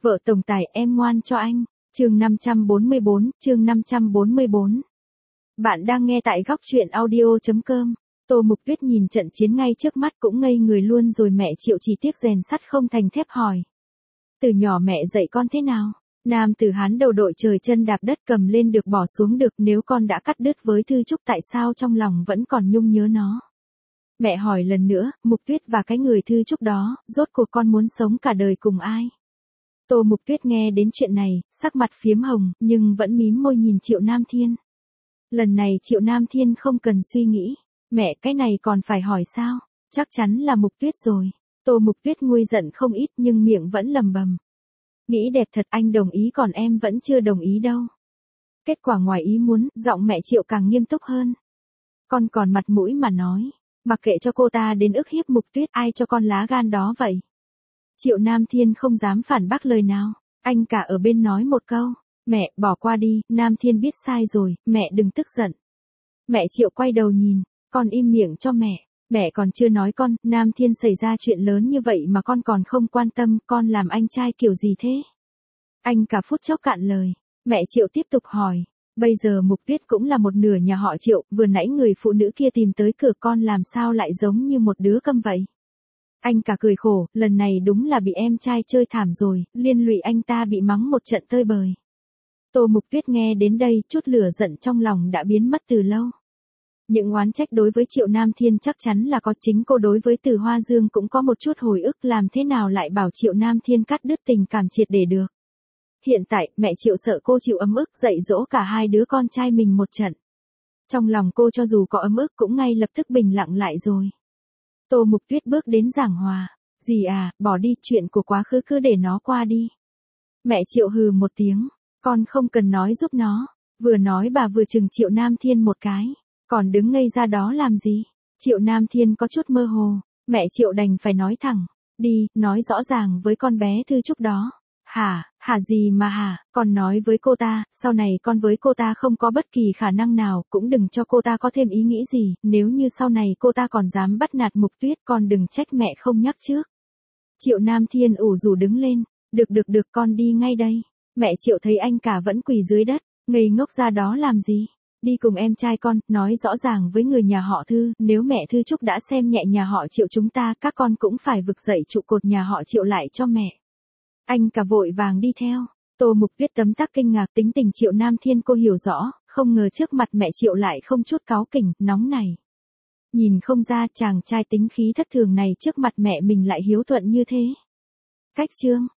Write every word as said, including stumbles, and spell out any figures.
Vợ tổng tài em ngoan cho anh. Chương năm trăm bốn mươi bốn, chương năm trăm bốn mươi bốn. Bạn đang nghe tại góc truyện audio chấm com. Tô Mục Tuyết nhìn trận chiến ngay trước mắt cũng ngây người luôn rồi. Mẹ Triệu chỉ tiếc rèn sắt không thành thép hỏi. Từ nhỏ mẹ dạy con thế nào? Nam tử Hán đầu đội trời chân đạp đất cầm lên được bỏ xuống được, nếu con đã cắt đứt với Thư Trúc tại sao trong lòng vẫn còn nhung nhớ nó? Mẹ hỏi lần nữa, Mục Tuyết và cái người Thư Trúc đó, rốt cuộc con muốn sống cả đời cùng ai? Tô Mục Tuyết nghe đến chuyện này, sắc mặt phiếm hồng, nhưng vẫn mím môi nhìn Triệu Nam Thiên. Lần này Triệu Nam Thiên không cần suy nghĩ. Mẹ, cái này còn phải hỏi sao? Chắc chắn là Mục Tuyết rồi. Tô Mục Tuyết nguôi giận không ít nhưng miệng vẫn lầm bầm. Nghĩ đẹp thật, anh đồng ý còn em vẫn chưa đồng ý đâu. Kết quả ngoài ý muốn, giọng mẹ Triệu càng nghiêm túc hơn. Con còn mặt mũi mà nói. Mặc kệ cho cô ta đến ức hiếp Mục Tuyết, ai cho con lá gan đó vậy? Triệu Nam Thiên không dám phản bác lời nào. Anh cả ở bên nói một câu. Mẹ, bỏ qua đi, Nam Thiên biết sai rồi, mẹ đừng tức giận. Mẹ Triệu quay đầu nhìn. Con im miệng cho mẹ. Mẹ còn chưa nói con, Nam Thiên xảy ra chuyện lớn như vậy mà con còn không quan tâm, con làm anh trai kiểu gì thế? Anh cả phút chốc cạn lời. Mẹ Triệu tiếp tục hỏi. Bây giờ Mục Tuyết cũng là một nửa nhà họ Triệu, vừa nãy người phụ nữ kia tìm tới cửa con làm sao lại giống như một đứa câm vậy? Anh cả cười khổ, lần này đúng là bị em trai chơi thảm rồi, liên lụy anh ta bị mắng một trận tơi bời. Tô Mục Tuyết nghe đến đây, chút lửa giận trong lòng đã biến mất từ lâu. Những oán trách đối với Triệu Nam Thiên chắc chắn là có, chính cô đối với Từ Hoa Dương cũng có một chút hồi ức, làm thế nào lại bảo Triệu Nam Thiên cắt đứt tình cảm triệt để được. Hiện tại, mẹ Triệu sợ cô chịu ấm ức dạy dỗ cả hai đứa con trai mình một trận. Trong lòng cô cho dù có ấm ức cũng ngay lập tức bình lặng lại rồi. Tô Mục Tuyết bước đến giảng hòa. Dì à, bỏ đi, chuyện của quá khứ cứ để nó qua đi. Mẹ Triệu hừ một tiếng. Con không cần nói giúp nó. Vừa nói bà vừa chừng Triệu Nam Thiên một cái. Còn đứng ngây ra đó làm gì? Triệu Nam Thiên có chút mơ hồ. Mẹ Triệu đành phải nói thẳng. Đi, nói rõ ràng với con bé Thư Trúc đó. Hả, hả gì mà hả, con nói với cô ta, sau này con với cô ta không có bất kỳ khả năng nào, cũng đừng cho cô ta có thêm ý nghĩ gì, nếu như sau này cô ta còn dám bắt nạt Mục Tuyết, con đừng trách mẹ không nhắc trước. Triệu Nam Thiên ủ rũ đứng lên, được được được, con đi ngay đây. Mẹ Triệu thấy anh cả vẫn quỳ dưới đất, ngây ngốc ra đó làm gì? Đi cùng em trai con, nói rõ ràng với người nhà họ Thư, nếu mẹ Thư Trúc đã xem nhẹ nhà họ Triệu chúng ta, các con cũng phải vực dậy trụ cột nhà họ Triệu lại cho mẹ. Anh cả vội vàng đi theo. Tô Mục Tuyết tấm tắc kinh ngạc, tính tình Triệu Nam Thiên cô hiểu rõ, không ngờ trước mặt mẹ Triệu lại không chút cáu kỉnh, nóng này. Nhìn không ra chàng trai tính khí thất thường này trước mặt mẹ mình lại hiếu thuận như thế. Cách chương